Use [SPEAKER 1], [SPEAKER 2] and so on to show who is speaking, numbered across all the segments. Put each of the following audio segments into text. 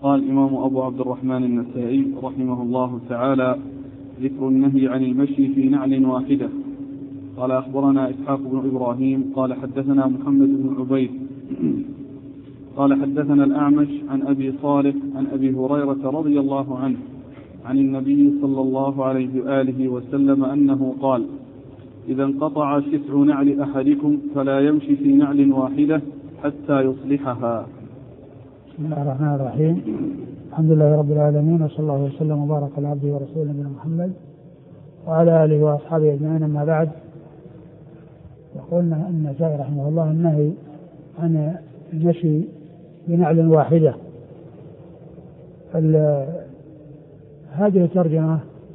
[SPEAKER 1] قال الإمام أبو عبد الرحمن النسائي رحمه الله تعالى: ذكر النهي عن المشي في نعل واحدة. قال أخبرنا إسحاق بن إبراهيم قال حدثنا محمد بن عبيد قال حدثنا الأعمش عن أبي صالح عن أبي هريرة رضي الله عنه عن النبي صلى الله عليه وآله وسلم أنه قال: إذا انقطع شسع نعل أحدكم فلا يمشي في نعل واحدة حتى يصلحها.
[SPEAKER 2] بسم الله الرحمن الرحيم. الحمد لله رب العالمين، وصلى الله وسلم وبارك على عبده ورسوله نبينا محمد وعلى آله وأصحابه أجمعين. أما بعد، يقولنا النسائي رحمه الله النهي عن المشي بنعل واحدة. هذه الترجمة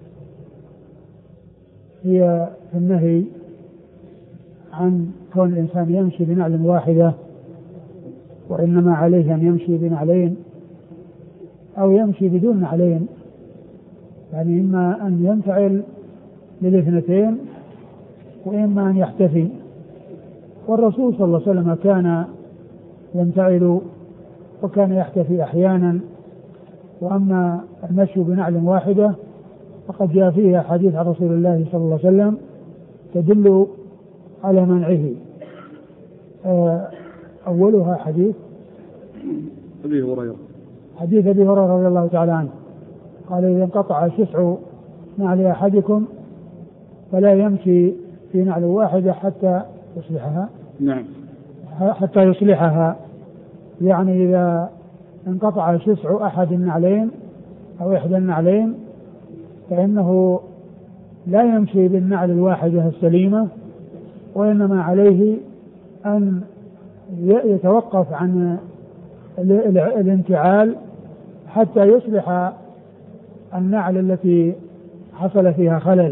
[SPEAKER 2] هي في النهي عن كون الإنسان يمشي بنعل واحدة، وإنما عليه أن يمشي بنعلين أو يمشي بدون نعلين، يعني إما أن ينفعل للاثنتين وإما أن يحتفي. والرسول صلى الله عليه وسلم كان ينفعل وكان يحتفي أحيانا. وأما المشي بنعل واحدة فقد جاء فيها حديث عن رسول الله صلى الله عليه وسلم تدل على منعه. أولها حديث
[SPEAKER 1] أبي هريرة،
[SPEAKER 2] حديث أبي هريرة رضي الله تعالى عنه قال: إذا انقطع شسع نعل أحدكم فلا يمشي في نعل واحدة حتى يصلحها.
[SPEAKER 1] نعم،
[SPEAKER 2] حتى يصلحها، يعني إذا انقطع شسع أحد النعلين أو إحدى النعلين فإنه لا يمشي بالنعل الواحدة السليمة، وإنما عليه أن يتوقف عن الانتعال حتى يصلح النعل التي حصل فيها خلل.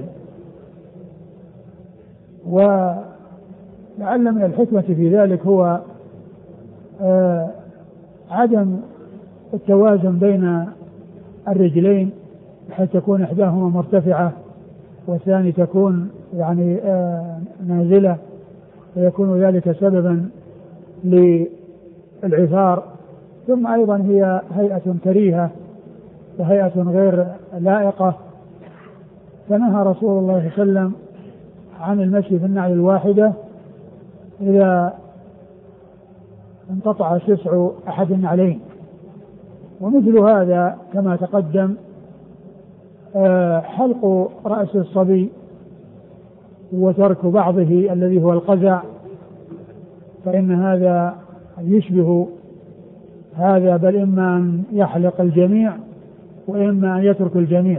[SPEAKER 2] ولعل من الحكمة في ذلك هو عدم التوازن بين الرجلين، بحيث تكون إحداهما مرتفعة والثاني تكون يعني نازلة، فيكون ذلك سببا للعثار. ثم أيضا هي هيئة كريهة وهيئة غير لائقة، فنهى رسول الله صلى الله عليه وسلم عن المشي في النعل الواحدة إذا انقطع شسع أحد النعلين. ومثل هذا كما تقدم حلق رأس الصبي وترك بعضه الذي هو القزع، فإن هذا يشبه هذا، بل إما أن يحلق الجميع وإما أن يترك الجميع.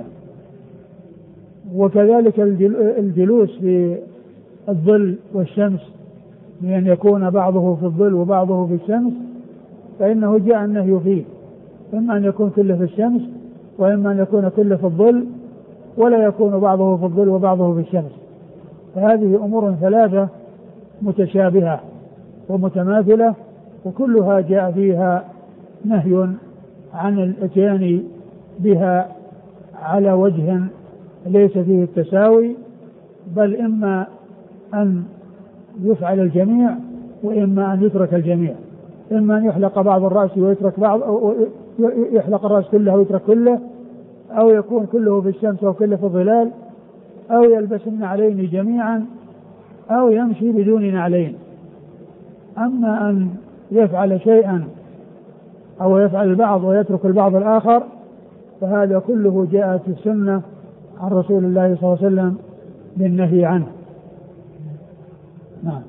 [SPEAKER 2] وكذلك الجلوس في الظل والشمس، بأن يكون بعضه في الظل وبعضه في الشمس، فإنه جاء النهي فيه، إما أن يكون كله في الشمس وإما أن يكون كله في الظل، ولا يكون بعضه في الظل وبعضه في الشمس. فهذه أمور ثلاثة متشابهة ومتماثلة، وكلها جاء فيها نهي عن الاتيان بها على وجه ليس فيه التساوي، بل إما أن يفعل الجميع وإما أن يترك الجميع، إما أن يحلق بعض الرأس ويترك بعض، أو يحلق الرأس كله ويترك كله، أو يكون كله في الشمس أو كله في الظلال، أو يلبس النعلين جميعا، أو يمشي بدون نعلين. أما أن يفعل شيئا أو يفعل البعض ويترك البعض الآخر فهذا كله جاء في السنة عن رسول الله صلى الله عليه وسلم بالنهي عنه. نعم.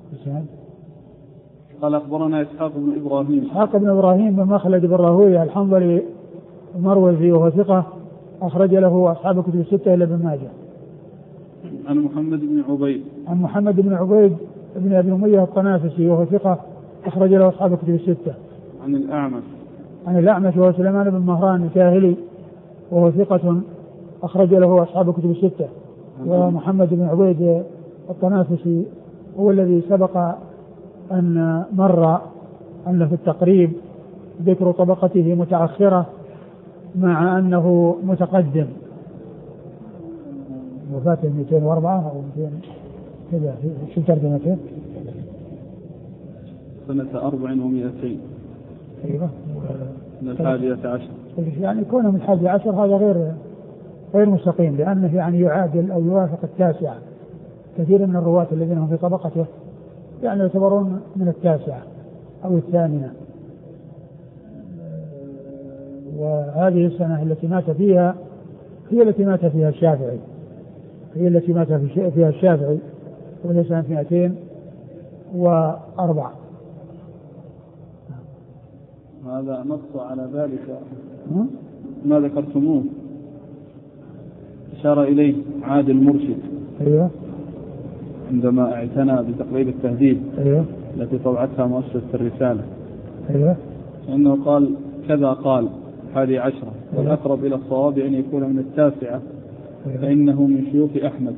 [SPEAKER 1] قال أخبرنا إسحاق بن إبراهيم.
[SPEAKER 2] إسحاق بن إبراهيم بن مخلد بن راهويه الحنظلي المروزي وهو ثقة، أخرج له أصحاب الكتب الستة إلا ابن ماجه.
[SPEAKER 1] عن محمد بن عبيد.
[SPEAKER 2] عن محمد بن عبيد بن أبي أمية الطنافسي وهو ثقة، أخرج له أصحاب الكتب الستة.
[SPEAKER 1] عن الأعمش.
[SPEAKER 2] عن الأعمش وهو سليمان بن مهران الكاهلي وهو ثقة، أخرج له أصحاب الكتب الستة. ومحمد بن عبيد الطنافسي هو الذي سبق أن مر أن في التقريب ذكر طبقته متأخرة مع أنه متقدم، وفاته 204 أو 200 كذا. شو ترجمته؟
[SPEAKER 1] سنة 400.
[SPEAKER 2] أيوة.
[SPEAKER 1] من 11.
[SPEAKER 2] يعني كونه من 11 هذا غير مستقيم، لأنه يعني يعادل أو يوافق 9. كثير من الرواة الذين هم في طبقته يعني يعتبرون من 9 أو 8. وهذه السنة التي مات فيها هي التي مات فيها الشافعي، وهي سنة 204.
[SPEAKER 1] هذا نص على ذلك ما ذكرتموه، أشار إليه عادل مرشد.
[SPEAKER 2] أيوه.
[SPEAKER 1] عندما اعتنى بتقريب التهذيب.
[SPEAKER 2] أيوه.
[SPEAKER 1] التي طبعتها مؤسسة الرسالة.
[SPEAKER 2] أيوه.
[SPEAKER 1] أنه قال كذا، قال 11، والأقرب إلى الصواب أن يكون من 9، فإنه من شيوخ أحمد.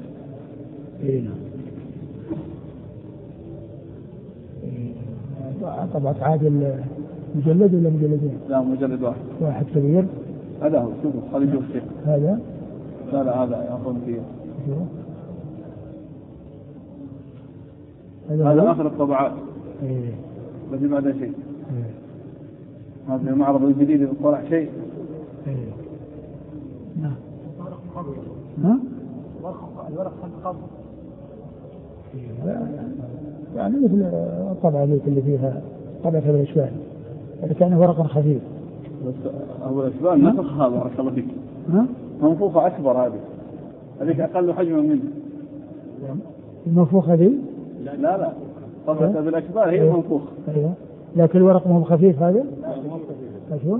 [SPEAKER 2] طبعت عادل مجلد ولا مجلدين؟
[SPEAKER 1] لا، مجلد
[SPEAKER 2] واحد كبير.
[SPEAKER 1] هذا هو، شوفوا خلي يشوف شيء.
[SPEAKER 2] هذا
[SPEAKER 1] هذا أظن فيه.
[SPEAKER 2] هذا
[SPEAKER 1] آخر الطبعات. بس بعد شيء. هذا المعرض الجديد إذا طلع شيء.
[SPEAKER 2] نعم.
[SPEAKER 1] الورق خط.
[SPEAKER 2] يعني مثل الطبعة اللي فيها طبعة الأشبال، كان ورقا خفيف.
[SPEAKER 1] بس أبو الأشبال نفخها بارك الله فيك. منفوخة أكبر هذيك أقل حجما منه.
[SPEAKER 2] المنفوخة دي؟
[SPEAKER 1] لا طبعة الأشبال هي المنفوخة.
[SPEAKER 2] أيوة. لكن الورق مو خفيف هذا؟ أشوف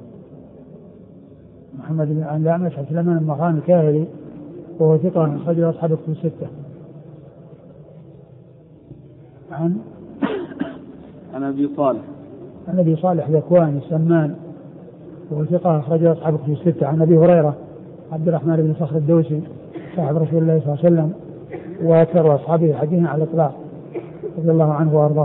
[SPEAKER 2] محمد بن الأعمش عن سليمان المغاني الكاهلي، وهو ثقة أخرج أصحاب الكتب 6.
[SPEAKER 1] عن أبي صالح.
[SPEAKER 2] عن أبي صالح ذكوان السمان، وهو ثقة أخرج أصحاب الكتب 6. عن أبي هريرة عبد الرحمن بن صخر الدوسي صاحب رسول الله صلى الله عليه وسلم وأكثر أصحابه حديثا على الإطلاق رضي الله عنه وأرضاه.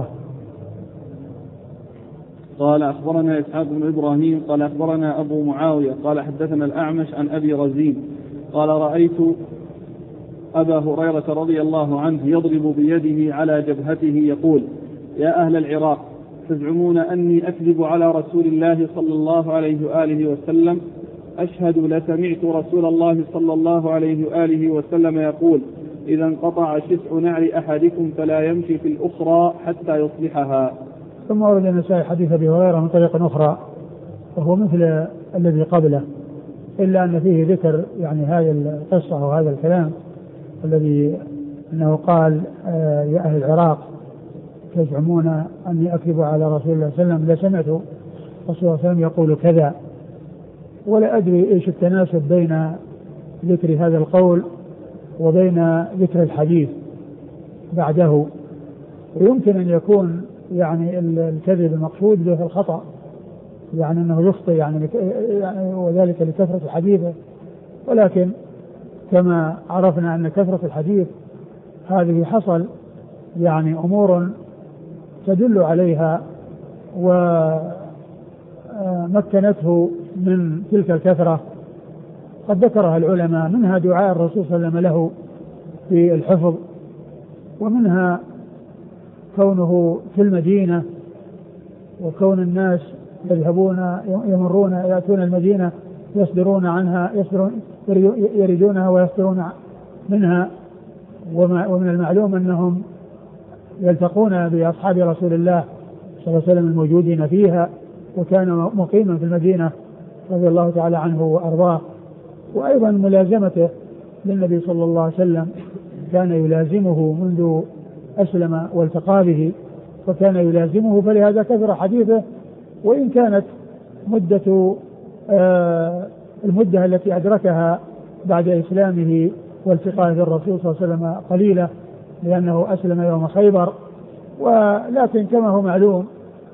[SPEAKER 1] قال أخبرنا إسحاق بن إبراهيم قال أخبرنا أبو معاوية قال حدثنا الأعمش عن أبي رزين قال رأيت أبا هريرة رضي الله عنه يضرب بيده على جبهته يقول: يا أهل العراق، تزعمون أني أكذب على رسول الله صلى الله عليه وآله وسلم؟ أشهد لسمعت رسول الله صلى الله عليه وآله وسلم يقول: إذا انقطع شسع نعل أحدكم فلا يمشي في الأخرى حتى يصلحها.
[SPEAKER 2] ثم ورد النسائي حديث أبي هريرة من طريق أخرى وهو مثل الذي قبله، إلا أن فيه ذكر يعني هذه القصة وهذا الكلام الذي أنه قال: يا أهل العراق، تزعمون أني أكذب على رسول الله صلى الله عليه وسلم؟ لسمعت رسول الله صلى الله عليه وسلم يقول كذا. ولا أدري إيش التناسب بين ذكر هذا القول وبين ذكر الحديث بعده. ويمكن أن يكون يعني الكذب المقصود به الخطأ، يعني أنه يخطئ يعني وذلك لكثرة حديثه، ولكن كما عرفنا أن كثرة الحديث هذه حصل يعني أمور تدل عليها ومكنته من تلك الكثرة قد ذكرها العلماء، منها دعاء الرسول صلى الله عليه وسلم له في الحفظ، ومنها كونه في المدينة وكون الناس يمرون يأتون المدينة يصدرون عنها يريدونها ويصدرون منها. ومن المعلوم أنهم يلتقون بأصحاب رسول الله صلى الله عليه وسلم الموجودين فيها، وكان مقيما في المدينة رضي الله تعالى عنه وأرضاه. وأيضا ملازمته للنبي صلى الله عليه وسلم، كان يلازمه منذ أسلم والتقى به، فكان يلازمه، فلهذا كثر حديثه. وإن كانت المدة التي أدركها بعد إسلامه والتقائه بالرسول صلى الله عليه وسلم قليلة، لأنه أسلم يوم خيبر. ولكن كما هو معلوم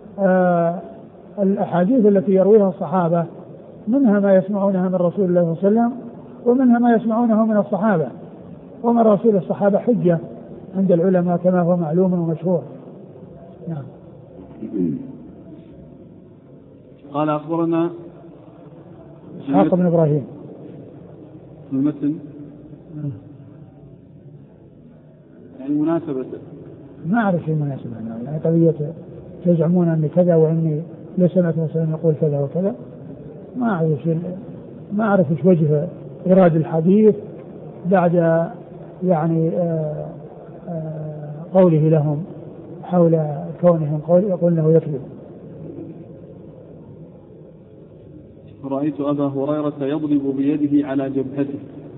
[SPEAKER 2] الأحاديث التي يرويها الصحابة منها ما يسمعونها من رسول الله صلى الله عليه وسلم، ومنها ما يسمعونه من الصحابة، ومن رسول الصحابة حجة عند العلماء كما هو معلوم ومشهور. نعم.
[SPEAKER 1] قال أخبرنا
[SPEAKER 2] إسحاق بن إبراهيم
[SPEAKER 1] المتن يعني مناسبة،
[SPEAKER 2] ما أعرف شيء مناسبة، يعني قضية تزعمون أني كذا وإني لو سمعت مثلا يقول كذا وكذا ما أعرف إيش وجه إيراد الحديث بعد يعني قوله لهم حول كونهم يقول أنه يكذب.
[SPEAKER 1] رأيت أبا هريرة يضرب بيده على جبهته.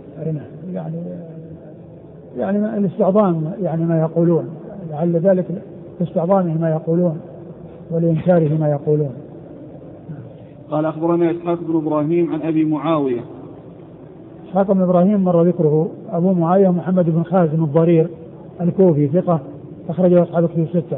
[SPEAKER 2] يعني الاستعظام يعني ما يقولون، لعل ذلك لاستعظامه ما يقولون ولإنكاره ما يقولون.
[SPEAKER 1] قال أخبرنا إسحاق بن إبراهيم عن أبي معاوية.
[SPEAKER 2] إسحاق بن إبراهيم مر ذكره. أبو معاوية محمد بن خازم الضرير الكوفي ثقة أخرجه أصحاب الكتب الستة.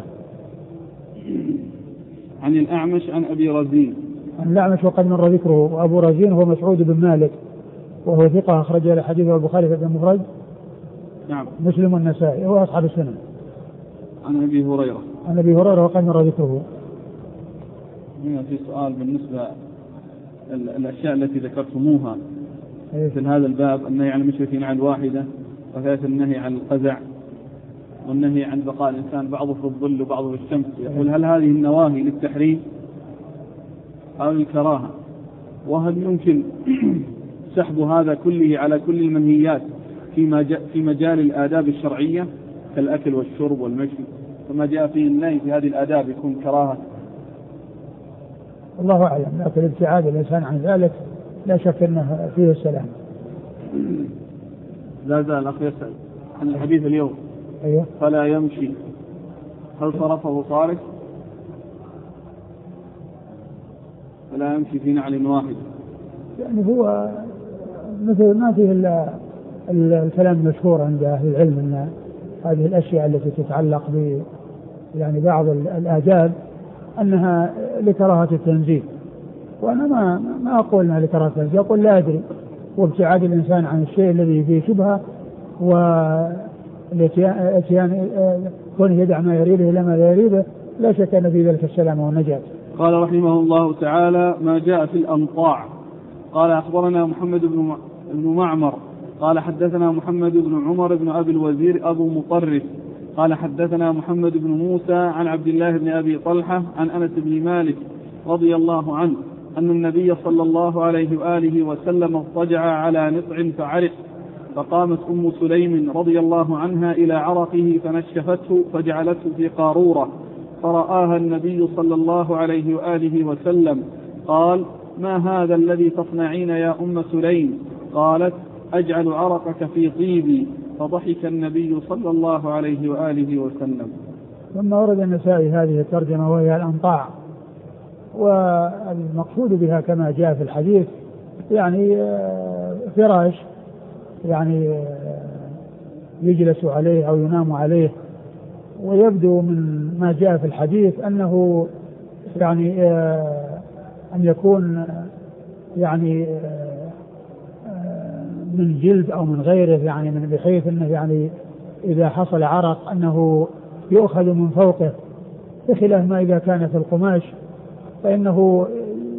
[SPEAKER 1] عن الأعمش عن أبي رزين.
[SPEAKER 2] عن الأعمش وقد مر ذكره. وأبو رزين هو مسعود بن مالك وهو ثقة أخرج له حديثه البخاري في المفرد
[SPEAKER 1] نعم
[SPEAKER 2] مسلم والنسائي هو أصحاب السنن.
[SPEAKER 1] عن أبي هريرة.
[SPEAKER 2] عن أبي هريرة وقد مر ذكره.
[SPEAKER 1] هنا في سؤال بالنسبة الأشياء التي ذكرتموها في هذا الباب، النهي عن المشي في نعل واحدة، وكذلك النهي عن القزع، والنهي عن بقاء الإنسان بعضه في الظل وبعضه في الشمس. يقول هل هذه النواهي للتحريم أو الكراهة؟ وهل يمكن سحب هذا كله على كل المنهيات في مجال الآداب الشرعية كالأكل والشرب والمشي، فما جاء فيه النهي في هذه الآداب يكون كراهة؟
[SPEAKER 2] الله أعلم، لكن ابتعاد الإنسان عن ذلك لا شك أنه فيه السلام.
[SPEAKER 1] لا زال الأخ يسأل عن الحديث اليوم.
[SPEAKER 2] أيوه.
[SPEAKER 1] فلا يمشي، هل صرفه صارف؟ فلا يمشي في نعل واحد، يعني
[SPEAKER 2] هو مثل ما فيه الكلام المشهور عند أهل العلم أن هذه الأشياء التي تتعلق ب يعني بعض الآداب أنها لكراهة التنزيه، وأنا ما أقول أنها لكراهة التنزيه، أقول لا أدري، وابتعاد الإنسان عن الشيء الذي فيه شبهة والاتيان كونه يدع ما يريده إلى ما لا يريده، لا شك أن في ذلك السلامة والنجاة.
[SPEAKER 1] قال رحمه الله تعالى ما جاء في الأنطاع. قال أخبرنا محمد بن معمر قال حدثنا محمد بن عمر بن أبي الوزير أبو مطرف قال حدثنا محمد بن موسى عن عبد الله بن أبي طلحة عن أنس بن مالك رضي الله عنه أن النبي صلى الله عليه وآله وسلم اضطجع على نطع فعرق، فقامت أم سليم رضي الله عنها إلى عرقه فنشفته فجعلته في قارورة، فرآها النبي صلى الله عليه وآله وسلم قال ما هذا الذي تصنعين يا أم سليم؟ قالت أجعل عرقك في طيبي، فضحك النبي صلى الله عليه وآله وسلم.
[SPEAKER 2] ثم ورد النسائي هذه الترجمة وهي الأنطاع، والمقصود بها كما جاء في الحديث يعني فراش يعني يجلس عليه أو ينام عليه، ويبدو من ما جاء في الحديث أنه يعني أن يكون يعني من جلد أو من غيره، يعني من بحيث أنه يعني إذا حصل عرق أنه يؤخذ من فوقه، بخلاف ما إذا كان في القماش فإنه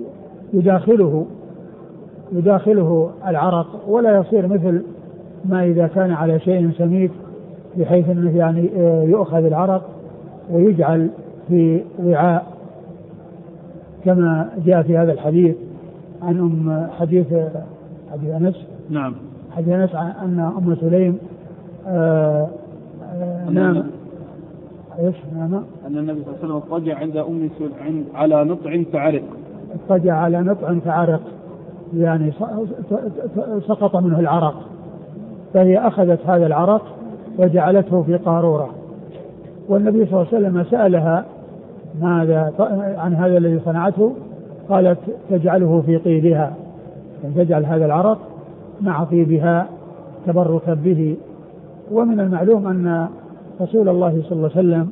[SPEAKER 2] يداخله العرق ولا يصير مثل ما إذا كان على شيء سميك، بحيث أنه يعني يؤخذ العرق ويجعل في وعاء كما جاء في هذا الحديث عن حديث أنس.
[SPEAKER 1] نعم.
[SPEAKER 2] حديث أنس أن أم سليم نام
[SPEAKER 1] أن النبي صلى الله عليه وسلم اضطجع عند أم سليم على نطع فعرق.
[SPEAKER 2] اضطجع على نطع فعرق، يعني سقط منه العرق، فهي أخذت هذا العرق وجعلته في قارورة، والنبي صلى الله عليه وسلم سألها ماذا عن هذا الذي صنعته؟ قالت تجعله في طيبها، يعني تجعل هذا العرق مع طيبها تبركا به. ومن المعلوم أن رسول الله صلى الله عليه وسلم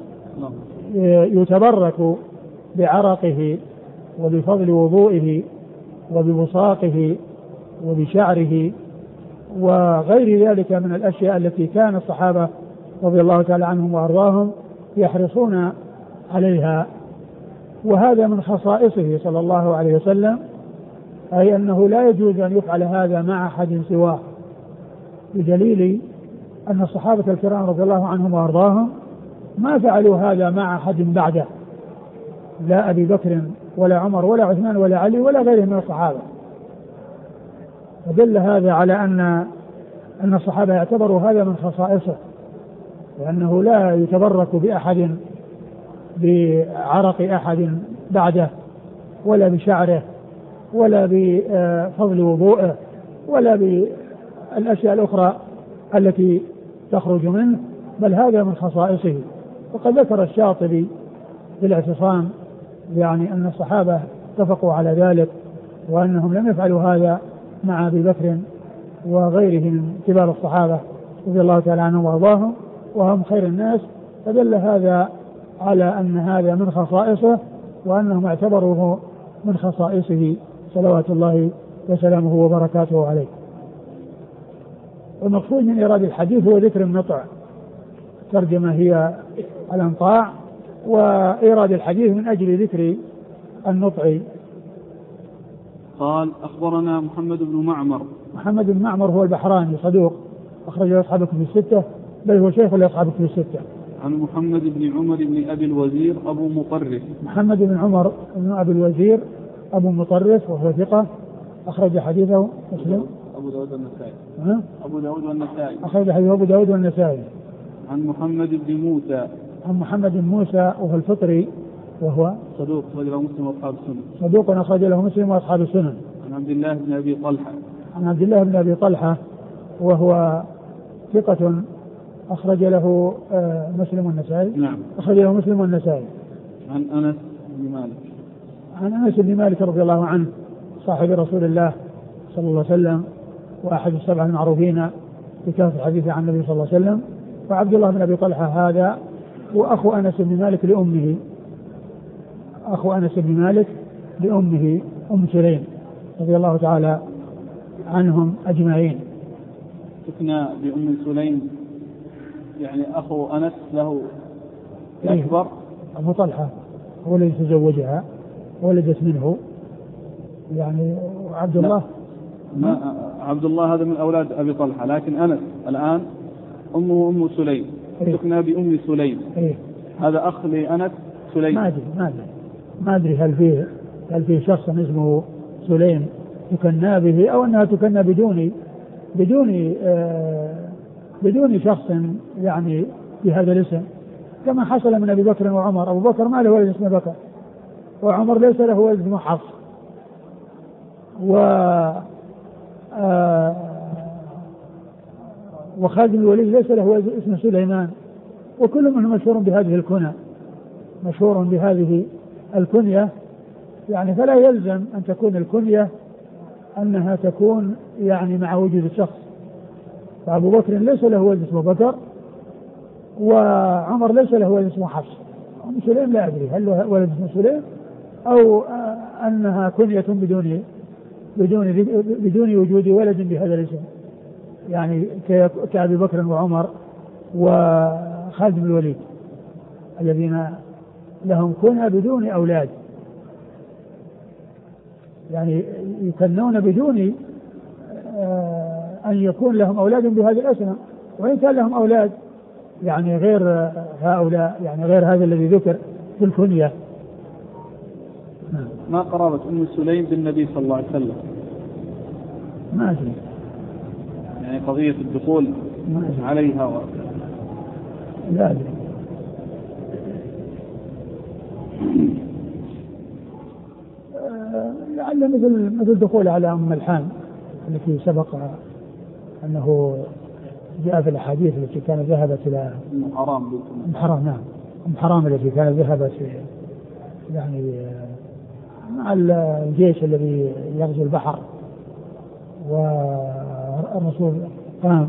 [SPEAKER 2] يتبرك بعرقه وبفضل وضوئه وببصاقه وبشعره وغير ذلك من الأشياء التي كان الصحابة رضي الله تعالى عنهم وأرضاهم يحرصون عليها. وهذا من خصائصه صلى الله عليه وسلم، أي أنه لا يجوز أن يفعل هذا مع أحد سواه، بدليل أن الصحابة الكرام رضي الله عنهم وأرضاهم ما فعلوا هذا مع أحد بعده، لا أبي بكر ولا عمر ولا عثمان ولا علي ولا غيرهم من الصحابة. ودل هذا على أن الصحابة يعتبروا هذا من خصائصه، لأنه لا يتبرك بأحد بعرق أحد بعده، ولا بشعره، ولا بفضل وضوءه، ولا بالأشياء الأخرى التي تخرج منه، بل هذا من خصائصه. وقد ذكر الشاطبي في الاعتصام يعني أن الصحابة اتفقوا على ذلك، وأنهم لم يفعلوا هذا مع أبي بكر وغيره من كبار الصحابة رضي الله تعالى عنهم وارضاهم، وهم خير الناس. فدل هذا على أن هذا من خصائصه، وأنهم اعتبروه من خصائصه صلوات الله وسلامه وبركاته عليه. والمقصود من إيراد الحديث هو ذكر النطع، الترجمة هي الانطاع، وإيراد الحديث من أجل ذكر النطع.
[SPEAKER 1] قال أخبرنا محمد بن معمر.
[SPEAKER 2] محمد بن معمر هو البحراني صدوق، أخرج له أصحاب الكتب الستة، بل هو شيخ لأصحاب الكتب الستة.
[SPEAKER 1] عن محمد بن عمر بن أبي الوزير أبو مطرف.
[SPEAKER 2] محمد بن عمر بن أبي الوزير أبو مطرف وهو ثقة، أخرج حديثه مسلم
[SPEAKER 1] أبو داود والنسائي. أبو داود والنسائي
[SPEAKER 2] أخرج حديثه أبو داود والنسائي.
[SPEAKER 1] عن محمد بن موسى.
[SPEAKER 2] عن محمد بن موسى وهو الفطري وهو
[SPEAKER 1] صدوق أخرج له مسلم وأصحاب السنن.
[SPEAKER 2] صدوق أخرج له مسلم وأصحاب السنن.
[SPEAKER 1] عن عبد الله بن أبي طلحة.
[SPEAKER 2] عن عبد الله بن أبي طلحة وهو ثقة، أخرج له مسلم والنسائي.
[SPEAKER 1] نعم.
[SPEAKER 2] أخرج له مسلم والنسائي.
[SPEAKER 1] عن أنس بن مالك.
[SPEAKER 2] عن أنس بن مالك رضي الله عنه صاحب رسول الله صلى الله عليه وسلم، وأحد السبعة المعروفين بكثرة الحديث عن النبي صلى الله عليه وسلم. وعبد الله بن أبي طلحة هذا وأخو أنس بن مالك لأمه، أخو أنس بن مالك لأمه أم سليم رضي الله تعالى عنهم أجمعين.
[SPEAKER 1] تكنى بأم سليم يعني أخو أنس له أكبر.
[SPEAKER 2] أبو طلحة هو الذي تزوجها ولدت منه، يعني عبد الله
[SPEAKER 1] عبد الله هذا من أولاد أبي طلحة، لكن أنس الآن أمه أم سليم. تكنى بأم سليم. هذا أخ لأنس سليم.
[SPEAKER 2] ما أدري هل فيه شخص اسمه سليم تكنى به، أو أنها تكنى بدون شخص يعني بهذا الاسم، كما حصل من أبي بكر وعمر. أبو بكر ما له ولد اسمه بكر، وعمر ليس له ولد اسمه حفص، وخالد بن الوليد ليس له ولد اسمه سليمان، وكل منهم مشهور بهذه الكنية، يعني فلا يلزم أن تكون الكنية أنها تكون يعني مع وجود الشخص. فأبو بكر ليس له ولد اسمه بكر، وعمر ليس له ولد اسمه حفص. أم سليم لا أدري هل له ولد اسمه سليم أو أنها كنية بدون وجود ولد بهذا الاسم، يعني كأبي بكر وعمر وخالد بن الوليد الذين لهم كنية بدون أولاد، يعني يكنون بدون أن يكون لهم أولاد بهذا الاسم، وإن كان لهم أولاد يعني غير هؤلاء، يعني غير هذا الذي ذكر في الكنية.
[SPEAKER 1] ما قرابة أم سليم بالنبي صلى الله عليه وسلم؟
[SPEAKER 2] ما أدري،
[SPEAKER 1] يعني قضية الدخول عليها
[SPEAKER 2] لا أدري. لعل مثل الدخول على أم ملحان التي سبق أنه جاء في الأحاديث التي كانت ذهبت إلى أم حرام. نعم، أم حرام التي كانت ذهبت يعني مع الجيش الذي يغزو البحر، والرسول قام،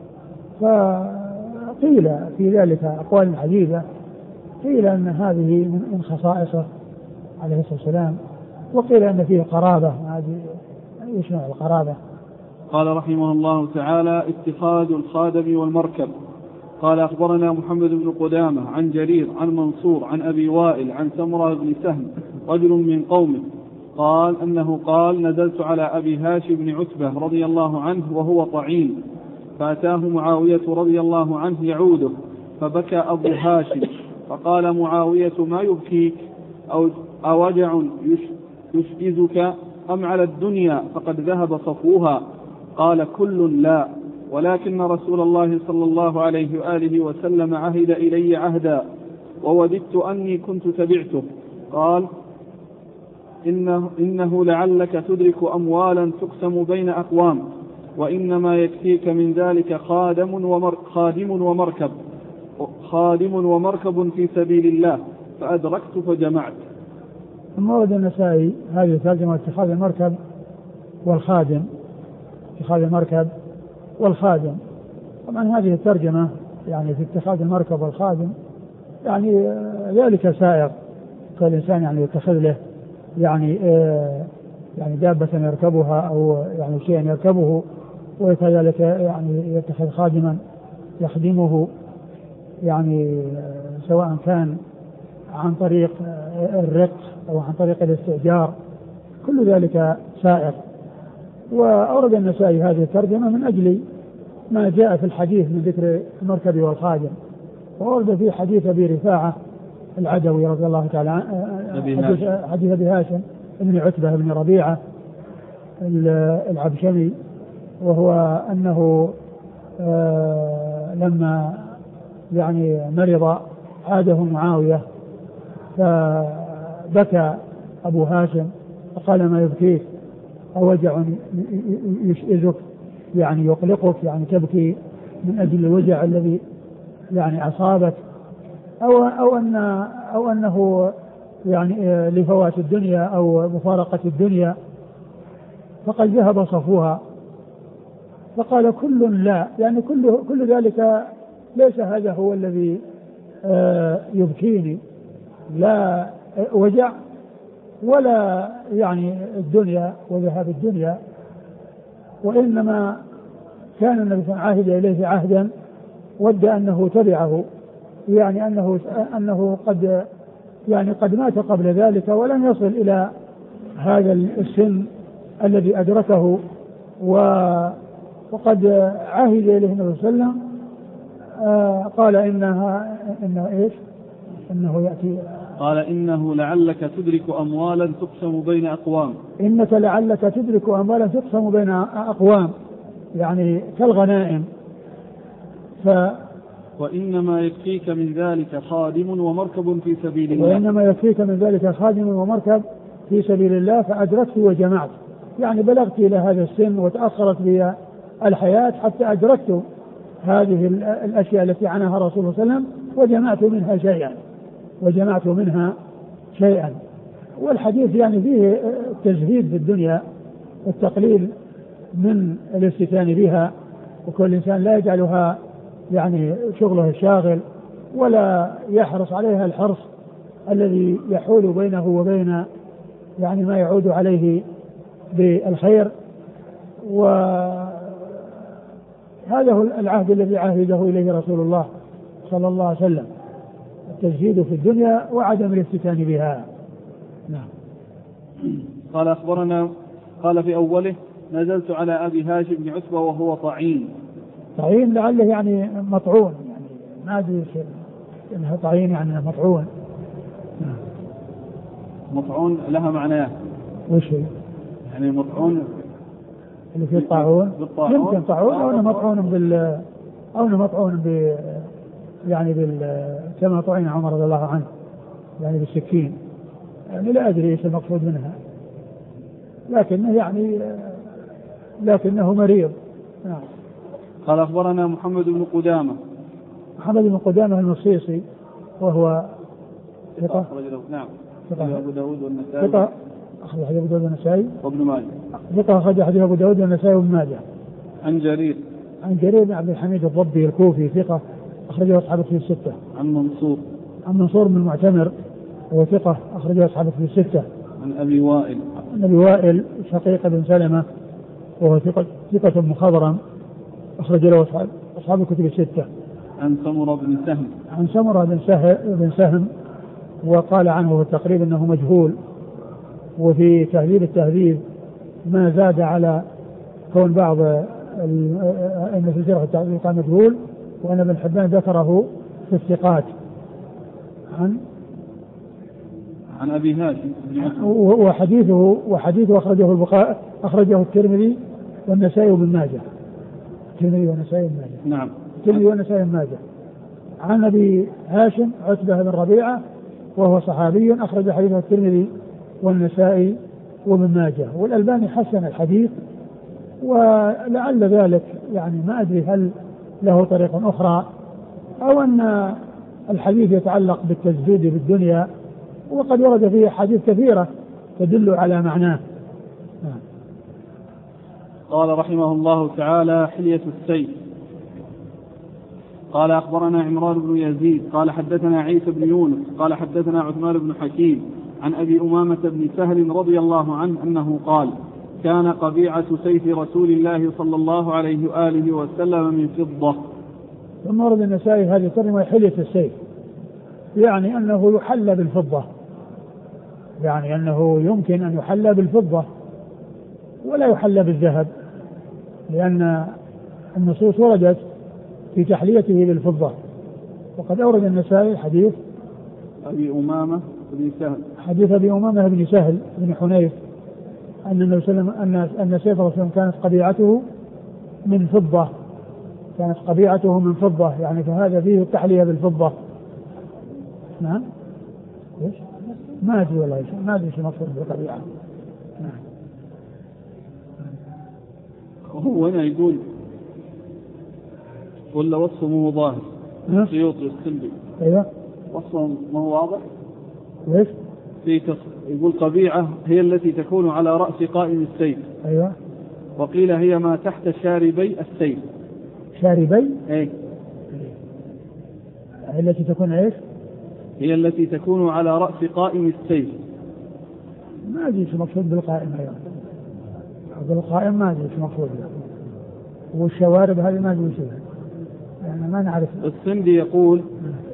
[SPEAKER 2] فقيل في ذلك أقوال عديدة، قيل أن هذه من خصائصه عليه الصلاة والسلام، وقيل أن فيه قرابة. ايش نوع القرابة؟
[SPEAKER 1] قال رحمه الله تعالى: اتخاذ الخادم والمركب. قال أخبرنا محمد بن قدامة عن جرير عن منصور عن أبي وائل عن سمرة بن سهم رجل من قومه قال أنه قال: نزلت على أبي هاشم بن عتبة رضي الله عنه وهو طعين، فأتاه معاوية رضي الله عنه يعوده، فبكى أبو هاشم، فقال معاوية: ما يبكيك؟ أوجع يشئزك أم على الدنيا فقد ذهب صفوها؟ قال كل لا، ولكن رسول الله صلى الله عليه وآله وسلم عهد إلي عهدا ووددت أني كنت تبعته. قال إنه لعلك تدرك أموالا تقسم بين أقوام، وإنما يكفيك من ذلك خادم ومركب في سبيل الله، فأدركت فجمعت.
[SPEAKER 2] ثم ورد النسائي هذه ترجمة اتخاذ المركب والخادم، اتخاذ المركب والخادم. طبعا هذه الترجمة يعني في اتخاذ المركب والخادم يعني ذلك سائر، فالإنسان يعني يتخذ له يعني دابة يركبها أو يعني شيئا يركبه، وكذلك يعني يتخذ خادما يخدمه، يعني سواء كان عن طريق الرق أو عن طريق الاستئجار، كل ذلك سائر. وأورد النسائي هذه الترجمة من أجل ما جاء في الحديث من ذكر المركب والخادم. وأورد في حديث أبي رفاعة العدوي رضي الله تعالى عنه، حديث أبي هاشم بن عتبة بن ربيعة العبشمي، وهو أنه لما يعني مرض عاده معاوية فبكى أبو هاشم فقال ما يبكيك؟ أوجع يشئزك يعني يقلقك، يعني تبكي من أجل الوجع الذي يعني أصابك، أو أنه يعني لفوات الدنيا أو مفارقة الدنيا فقد ذهب صفوها؟ فقال كل لا، يعني كل ذلك ليس هذا هو الذي يبكيني، لا وجع ولا يعني الدنيا وذهاب الدنيا، وإنما كان النبي صلى الله عليه وسلم عهد إليه عهدا ود أنه تبعه، يعني أنه قد مات قبل ذلك ولم يصل إلى هذا السن الذي أدركه، وقد عهد إليه النبي صلى الله عليه وسلم قال إنه إيش؟ إنه يأتي،
[SPEAKER 1] قال إنه لعلك تدرك أموالا تقسم بين أقوام،
[SPEAKER 2] إنك لعلك تدرك أموالا تقسم بين أقوام، يعني كالغنائم.
[SPEAKER 1] وإنما يكفيك من ذلك خادم ومركب في سبيل الله،
[SPEAKER 2] وإنما يكفيك من ذلك خادم ومركب في سبيل الله، فأدركت وجمعت، يعني بلغت إلى هذا السن وتأخرت بي الحياة حتى أدركت هذه الأشياء التي عناها رسول الله صلى الله عليه وسلم وجمعت منها شيئا. والحديث يعني فيه التزهيد في الدنيا والتقليل من الاستتان بها، وكل إنسان لا يجعلها يعني شغله الشاغل ولا يحرص عليها الحرص الذي يحول بينه وبين يعني ما يعود عليه بالخير. وهذا هو العهد الذي عهده إليه رسول الله صلى الله عليه وسلم، التزهيد في الدنيا وعدم الافتتان بها. نعم.
[SPEAKER 1] قال أخبرنا، قال في أوله نزلت على أبي هاشم بن عتبة وهو طعين
[SPEAKER 2] لعله يعني مطعون، يعني ما أدري إنها طعين يعني مطعون.
[SPEAKER 1] مطعون لها معناه
[SPEAKER 2] وش هي؟
[SPEAKER 1] يعني مطعون
[SPEAKER 2] اللي فيه الطاعون، يمكن طاعون أو أنه مطعون يعني كما طعن عمر رضي الله عنه يعني بالسكين، يعني لا أدري ايش المقصود منها، لكنه مريض. نعم.
[SPEAKER 1] قال أخبرنا محمد بن قدامة
[SPEAKER 2] المصيصي وهو ثقة،
[SPEAKER 1] نعم،
[SPEAKER 2] أبو داود والنسائي، ثقة أخرج حديث أبو داود والنسائي
[SPEAKER 1] وابن ماجه،
[SPEAKER 2] ثقة أخرج حديث أبو داود والنسائي وابن ماجه.
[SPEAKER 1] عن جرير
[SPEAKER 2] بن عبد الحميد الضبي الكوفي ثقة أخرجه أصحاب في الستة.
[SPEAKER 1] عن
[SPEAKER 2] منصور بن المعتمر وهو ثقة أخرجه أصحاب في الستة.
[SPEAKER 1] عن أبي
[SPEAKER 2] وائل شقيق بن سلمة وهو ثقة مخضرم أخرج له أصحاب الكتب الستة.
[SPEAKER 1] عن
[SPEAKER 2] سمرة بن سهم وقال عنه التقريب أنه مجهول، وفي تهذيب التهذيب ما زاد على كون بعض أن في الجرح التعديل كان مجهول، وأن ابن حبان ذكره في الثقات
[SPEAKER 1] عن أبي هاشم
[SPEAKER 2] وحديثه أخرجه الترمذي والنسائي وابن ماجه. الترمذي والنسائي وابن ماجه.
[SPEAKER 1] نعم.
[SPEAKER 2] الترمذي والنسائي وابن ماجه. عن أبي هاشم عتبة بن ربيعة وهو صحابي أخرج حديثه الترمذي والنسائي وابن ماجه، والألباني حسن الحديث، ولعل ذلك يعني ما أدري هل له طريق أخرى أو أن الحديث يتعلق بالتزهيد بالدنيا، وقد ورد فيه حديث كثيرة تدل على معناه.
[SPEAKER 1] قال رحمه الله تعالى: حلية السيف. قال أخبرنا عمران بن يزيد قال حدثنا عيسى بن يونس قال حدثنا عثمان بن حكيم عن أبي أمامة بن سهل رضي الله عنه أنه قال: كان قبيعة سيف رسول الله صلى الله عليه وآله وسلم من فضة.
[SPEAKER 2] ثم ورد النسائي هذه الترجمة حلية السيف، يعني أنه يحلى بالفضة، يعني أنه يمكن أن يحلى بالفضة ولا يحلى بالذهب، لأن النصوص وردت في تحليته بالفضة. وقد أورد النسائي حديث
[SPEAKER 1] أبي أمامة بن سهل،
[SPEAKER 2] حديث أبي أمامة بن سهل بن حنيف أن النبي صلى الله عليه وسلم أن سيف الرسول كانت قبيعته من فضة، كانت قبيعته من فضة، يعني فهذا فيه التحلية بالفضة. نعم. إيش؟ ما أدري والله، ما أدري شو مقصود بالقبيعة. نعم.
[SPEAKER 1] هو هنا يقول ولا وصفه مو ظاهر؟ السيوطي السلبي.
[SPEAKER 2] أيوة.
[SPEAKER 1] وصفه ما هو واضح؟
[SPEAKER 2] ليش؟
[SPEAKER 1] يقول قبيعة هي التي تكون على رأس قائم السيف.
[SPEAKER 2] أيوة.
[SPEAKER 1] وقيل هي ما تحت شاربي السيف.
[SPEAKER 2] شاربي؟
[SPEAKER 1] ايه.
[SPEAKER 2] التي تكون ايش؟
[SPEAKER 1] هي التي تكون على رأس قائم السيف.
[SPEAKER 2] ما أدري شو مقصود بالقائم. أيضا بالقائم ما أدري شو مقصود له. والشوارب هذه ما أدري شو يعني ما نعرف.
[SPEAKER 1] السندي يقول: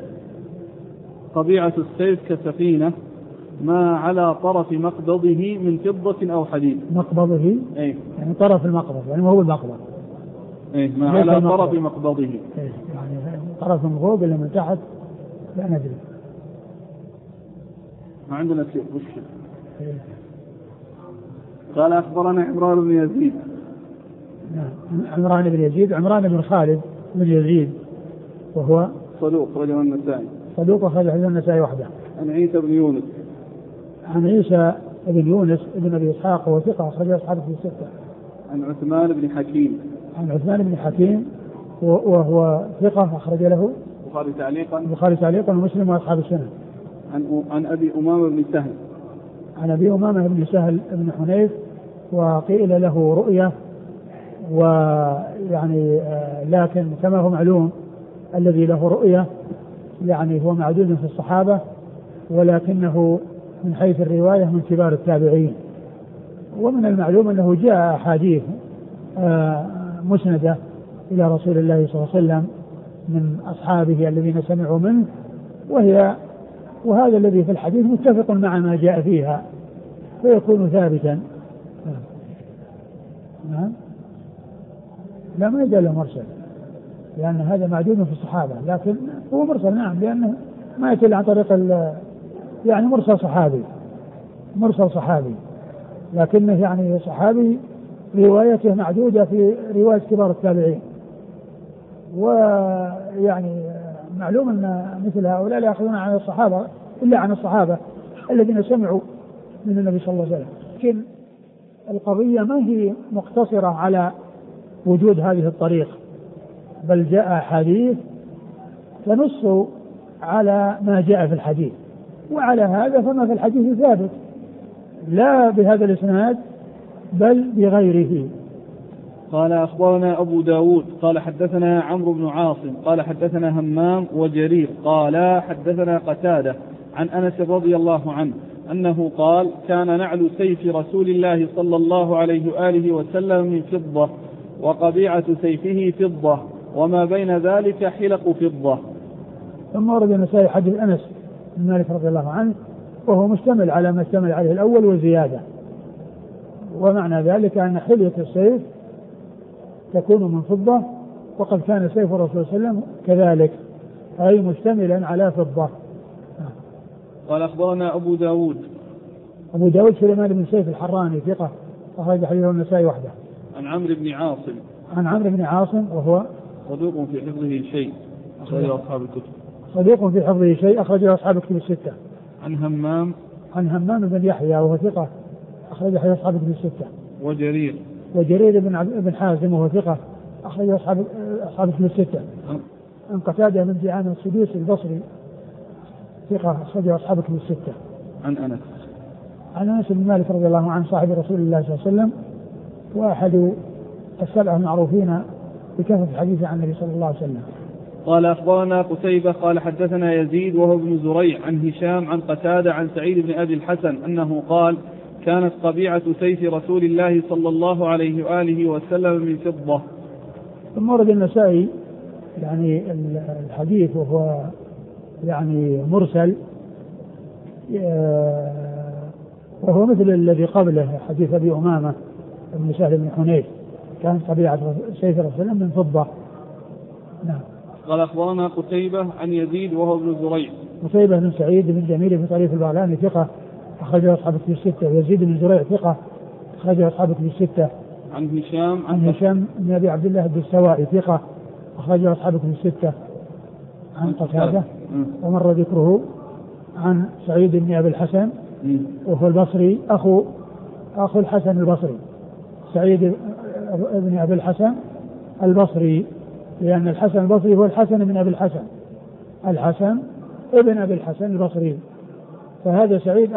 [SPEAKER 1] طبيعة السيف كسفينة ما على طرف مقبضه من فضة أو حديد.
[SPEAKER 2] مقبضه؟
[SPEAKER 1] ايه.
[SPEAKER 2] يعني طرف المقبض، يعني ما هو المقبض.
[SPEAKER 1] ايه، ما على طرف مقبضه.
[SPEAKER 2] ايه، يعني طرف من فوق ولا من تحت لا ندري.
[SPEAKER 1] ما عندنا شيء وش.
[SPEAKER 2] إيه.
[SPEAKER 1] قال أخبرنا عمران بن يزيد.
[SPEAKER 2] نعم. عمران بن يزيد، عمران بن خالد بن يزيد، وهو
[SPEAKER 1] صدوق رجل النسائي.
[SPEAKER 2] صدوق أخرج حديث النسائي وحده.
[SPEAKER 1] عن عيسى بن يونس.
[SPEAKER 2] عن عيسى بن يونس بن أبي إسحاق وهو ثقة أخرج أصحابه في الستة.
[SPEAKER 1] عن عثمان بن حكيم.
[SPEAKER 2] عن عثمان بن حكيم وهو ثقة أخرج له البخاري تعليقا ومسلم وأصحاب السنة.
[SPEAKER 1] عن أبي أمامة بن سهل.
[SPEAKER 2] عن أبي أمامة بن سهل بن حنيف، وقيل له رؤية، ويعني لكن كما هو معلوم الذي له رؤية يعني هو معدود في الصحابة، ولكنه من حيث الرواية من كبار التابعين. ومن المعلوم أنه جاء أحاديث مسندة إلى رسول الله صلى الله عليه وسلم من أصحابه الذين سمعوا منه، وهذا الذي في الحديث متفق مع ما جاء فيها فيكون ثابتا. نعم. لا، ما يجعله مرسل لأن هذا معدود في الصحابة، لكن هو مرسل نعم، لأنه ما يتل عن طريق يعني مرسل صحابي، لكنه يعني صحابي روايته معدودة في رواية كبار التابعين. ويعني معلوم أن مثل هؤلاء لا يأخذون عن الصحابة إلا عن الصحابة الذين سمعوا من النبي صلى الله عليه وسلم. لكن القضية ما هي مقتصرة على وجود هذه الطريق، بل جاء حديث تنص على ما جاء في الحديث، وعلى هذا فما في الحديث ثابت لا بهذا الإسناد بل بغيره.
[SPEAKER 1] قال أخبرنا أبو داود قال حدثنا عمرو بن عاصم قال حدثنا همام وجرير قال حدثنا قتادة عن أنس رضي الله عنه أنه قال: كان نعل سيف رسول الله صلى الله عليه وآله وسلم من فضة، وقبيعة سيفه فضة، وما بين ذلك حلق فضة.
[SPEAKER 2] ثم ورد النسائي حديث أنس بن مالك رضي الله عنه، وهو مشتمل على ما اشتمل عليه الأول وزيادة. ومعنى ذلك أن حلية السيف تكون من فضة، وقد كان سيف الرسول صلى الله عليه وسلم كذلك، أي مشتملا على فضة.
[SPEAKER 1] قال أخبرنا أبو داود
[SPEAKER 2] سليمان بن سيف الحراني ثقة أخرج حديثه النسائي وحده.
[SPEAKER 1] عن عمرو بن عاصم.
[SPEAKER 2] عن عمرو بن عاصم وهو
[SPEAKER 1] صدوق في حفظه شيء أخرجه أصحاب الكتب.
[SPEAKER 2] صدوق في حفظه شيء أخرجه أصحاب الكتب الستة.
[SPEAKER 1] عن همام
[SPEAKER 2] بن يحيى وهو ثقة أخرج حديث أصحاب الكتب الستة. وجرير بن حازم وهو ثقة أخرج أصحاب الكتب الستة. عن قتادة بن دعامة السدوسي البصري ثقة أخرج أصحاب الكتب الستة. عن أنس بن مالك رضي الله عنه صاحب رسول الله صلى الله عليه وسلم وأحد السبعة المعروفين بكثرة الحديث عن النبي صلى الله عليه وسلم.
[SPEAKER 1] قال أخبرنا قتيبة قال حدثنا يزيد وهو ابن زريع عن هشام عن قتادة عن سعيد بن أبي الحسن أنه قال كانت قبيعة سيف رسول الله صلى الله عليه وآله وسلم من فضة.
[SPEAKER 2] ثم ورد النسائي يعني الحديث وهو يعني مرسل وهو مثل الذي قبله حديث أبي أمامة بن سهل بن حنيف كانت قبيعة سيف رسول الله من فضة. نعم.
[SPEAKER 1] قال أخبرنا قتيبة عن يزيد وهو ابن زريع.
[SPEAKER 2] قتيبة بن سعيد بن جميل بن طريف البغلاني ثقة أخرجه أصحاب الكتب الستة. ويزيد بن زريع ثقة أخرجه أصحاب الكتب الستة.
[SPEAKER 1] عن هشام
[SPEAKER 2] بن أبي عبد الله الدستوائي ثقة أخرجه أصحاب الكتب الستة. عن قتادة ومر ذكره. عن سعيد بن أبي الحسن وهو البصري أخو الحسن البصري. سعيد بن أبي الحسن البصري لأن الحسن البصري هو الحسن بن أبي الحسن ابن أبي الحسن البصري. فهذا سعيد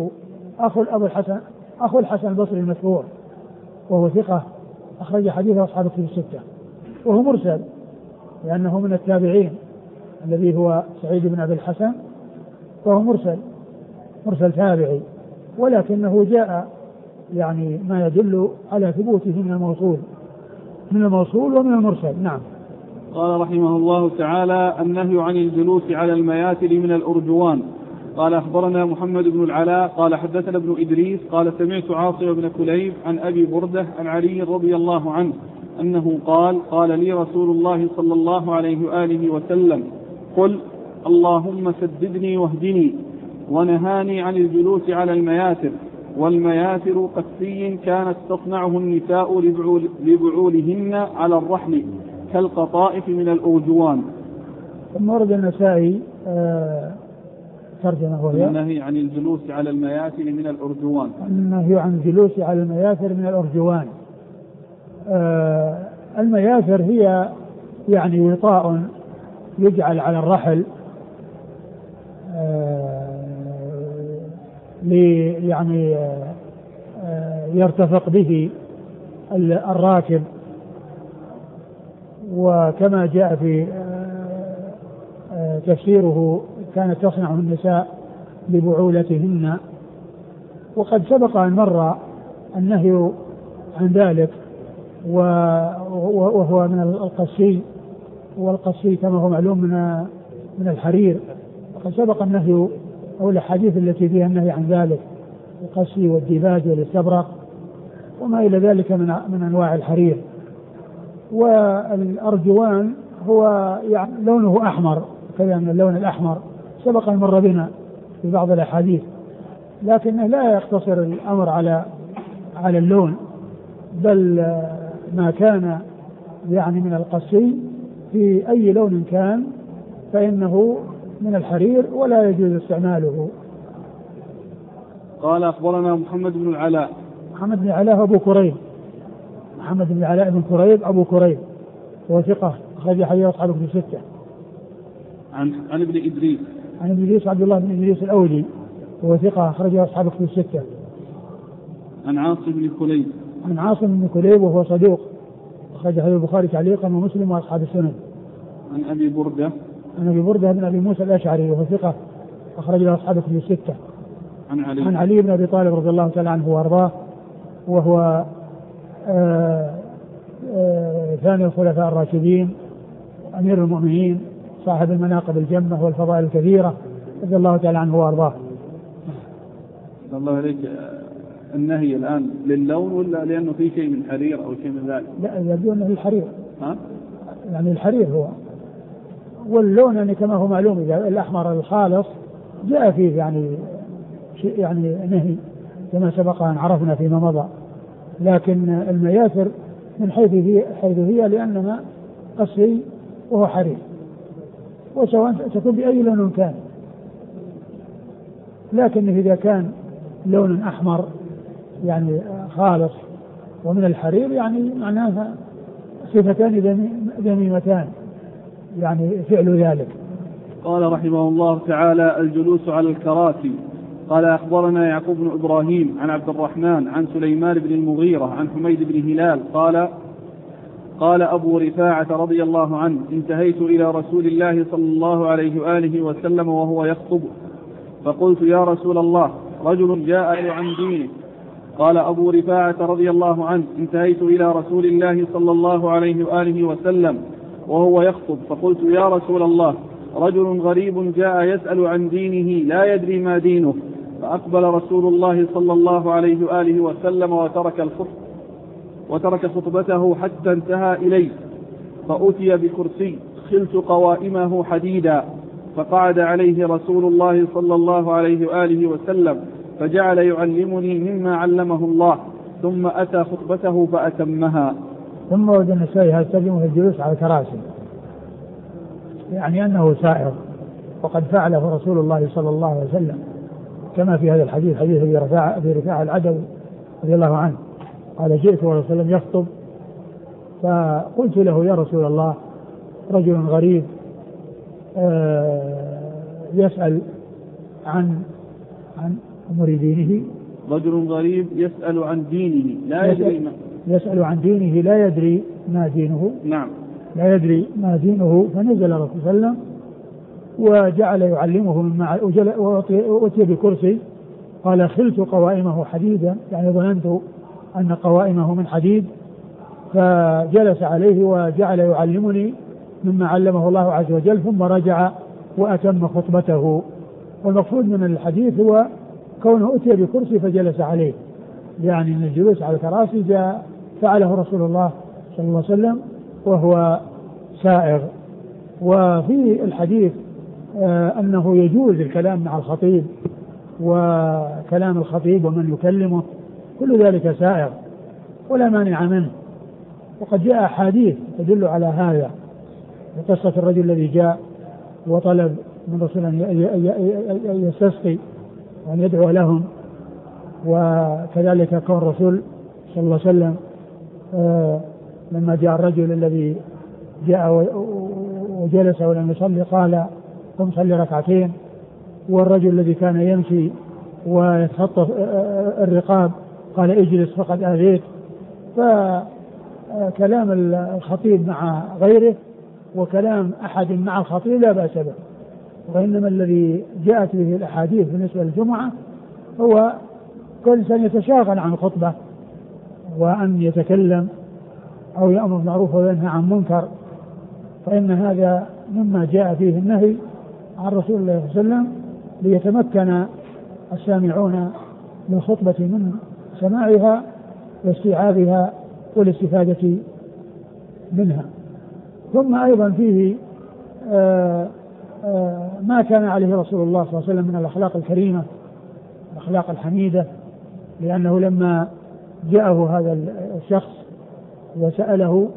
[SPEAKER 2] أخو الحسن البصري المشهور وهو ثقة أخرج حديث أصحاب الكتب الستة. وهو مرسل لأنه من التابعين الذي هو سعيد بن أبي الحسن وهو مرسل تابعي ولكنه جاء يعني ما يدل على ثبوته من الموصول ومن المرسل. نعم.
[SPEAKER 1] قال رحمه الله تعالى النهي عن الجلوس على المياتر من الأرجوان. قال أخبرنا محمد بن العلاء قال حدثنا ابن إدريس قال سمعت عاصم بن كليب عن أبي بردة عن علي رضي الله عنه أنه قال لي رسول الله صلى الله عليه وآله وسلم قل اللهم سددني واهدني. ونهاني عن الجلوس على المياتر والمياتر قسي كانت تصنعه النساء لبعولهن على الرحل كالقطائف من الأرجوان.
[SPEAKER 2] ثم ورد النسائي ترجمة
[SPEAKER 1] النهي عن الجلوس على المياتر من الأرجوان.
[SPEAKER 2] النهي عن الجلوس على المياتر من الأرجوان. المياتر هي يعني وطاء يجعل على الرحل يعني يرتفق به الراكب. وكما جاء في تفسيره كانت تصنعه النساء لبعولتهن. وقد سبق أن مر النهي عن ذلك وهو من القسي والقسي كما هو معلوم من الحرير. وقد سبق النهي أو الحديث التي فيها النهي عن ذلك القسي والديباج والاستبرق وما إلى ذلك من أنواع الحرير. والأرجوان هو يعني لونه أحمر كذا من اللون الأحمر سبق أن مر بنا في بعض الأحاديث لكنه لا يقتصر الأمر على اللون بل ما كان يعني من القسي في أي لون كان فإنه من الحرير ولا يجوز استعماله.
[SPEAKER 1] قال أخبرنا محمد بن العلاء.
[SPEAKER 2] محمد بن العلاء أبو كريب. محمد بن العلاء بن كريب أبو كريب هو ثقة أخرج حديث أصحاب الكتب الستة.
[SPEAKER 1] عن ابن إدريس.
[SPEAKER 2] عن ابن إدريس عبد الله بن إدريس الأولي هو ثقة أخرج أصحاب الكتب الستة.
[SPEAKER 1] عن عاصم بن كليب.
[SPEAKER 2] عن عاصم بن كليب وهو صدوق أخرج حديث البخاري تعليقا ومسلم وأصحاب السنن.
[SPEAKER 1] عن أبي بردة.
[SPEAKER 2] عن أبي بردة بن أبي موسى الأشعري وهو ثقة أخرج له أصحاب الكتب الستة. عن علي بن أبي طالب رضي الله تعالى عنه وأرضاه وهو ثاني الخلفاء الراشدين أمير المؤمنين صاحب المناقب الجمة والفضائل الكثيرة رضي الله تعالى عنه وأرضاه.
[SPEAKER 1] الله عليك النهي الآن للون ولا لأنه في شيء من حرير أو شيء من ذلك؟
[SPEAKER 2] لا يبدو أنه الحرير. يعني الحرير هو واللون يعني كما هو معلوم إذا الأحمر الخالص جاء فيه يعني نهي كما سبق أن عرفنا فيما مضى، لكن المياسر من حيث هي لأنها قصي وهو حرير، وسواء تكون بأي لون كان، لكن إذا كان لون أحمر يعني خالص ومن الحرير يعني معناها صفتان ذميمتان يعني فعل ذلك.
[SPEAKER 1] قال رحمه الله تعالى: الجلوس على الكراسي. قال أخبرنا يعقوب بن إبراهيم عن عبد الرحمن عن سليمان بن المغيرة عن حميد بن هلال قال أبو رفاعة رضي الله عنه: انتهيت إلى رسول الله صلى الله عليه وآله وسلم وهو يخطب، فقلت: يا رسول الله، رجل جاء عن دينه. قال أبو رفاعة رضي الله عنه: انتهيت إلى رسول الله صلى الله عليه وآله وسلم وهو يخطب، فقلت: يا رسول الله، رجل غريب جاء يسأل عن دينه لا يدري ما دينه. فأقبل رسول الله صلى الله عليه وآله وسلم وترك خطبته حتى انتهى إليه، فأتي بكرسي خلت قوائمه حديدا، فقعد عليه رسول الله صلى الله عليه وآله وسلم، فجعل يعلمني مما علمه الله، ثم أتى خطبته فأتمها.
[SPEAKER 2] ثم وجد النسائي هذا ترجمه الجلوس على الكراسي، يعني أنه سائر، وقد فعله رسول الله صلى الله عليه وسلم كما في هذا الحديث، حديث أبي رفاعة العدوي رضي الله عنه قال: جئت ورسول الله يخطب، فقلت له: يا رسول الله، رجل غريب يسأل عن أمر دينه.
[SPEAKER 1] رجل غريب يسأل عن دينه لا يدري
[SPEAKER 2] يسأل عن دينه لا يدري ما دينه.
[SPEAKER 1] نعم.
[SPEAKER 2] لا يدري ما دينه. فنزل الرسول صلى الله عليه وسلم وجعل يعلمه وأتي بكرسي. قال: خلت قوائمه حديدا، يعني ظننت أن قوائمه من حديد، فجلس عليه وجعل يعلمني مما علمه الله عز وجل، ثم رجع وأتم خطبته. والمقصود من الحديث هو كونه أتي بكرسي فجلس عليه، يعني من الجلوس على الكراسي فعله رسول الله صلى الله عليه وسلم وهو سائغ. وفي الحديث أنه يجوز الكلام مع الخطيب وكلام الخطيب ومن يكلمه، كل ذلك سائغ ولا مانع منه. وقد جاء أحاديث تدل على هذا، قصة الرجل الذي جاء وطلب من رسول أن يستسقي وأن يدعو لهم، وكذلك كون الرسول صلى الله عليه وسلم لما جاء الرجل الذي جاء وجلس ولم يصلي قال: قم صلي ركعتين. والرجل الذي كان يمشي ويتخطف الرقاب قال: اجلس فقد آذيت. فكلام الخطيب مع غيره وكلام أحد مع الخطيب لا بأس به، وإنما الذي جاءت به الأحاديث بالنسبة للجمعة هو كل إنسان يتشاغل عن الخطبة وأن يتكلم أو يأمر بالمعروف وينهى عن منكر، فإن هذا مما جاء فيه النهي عن رسول الله صلى الله عليه وسلم، ليتمكن السامعون للخطبة من سماعها واستيعابها والاستفادة منها. ثم أيضا فيه ما كان عليه رسول الله صلى الله عليه وسلم من الأخلاق الكريمة، الأخلاق الحميدة، لأنه لما جاءه هذا الشخص وسأله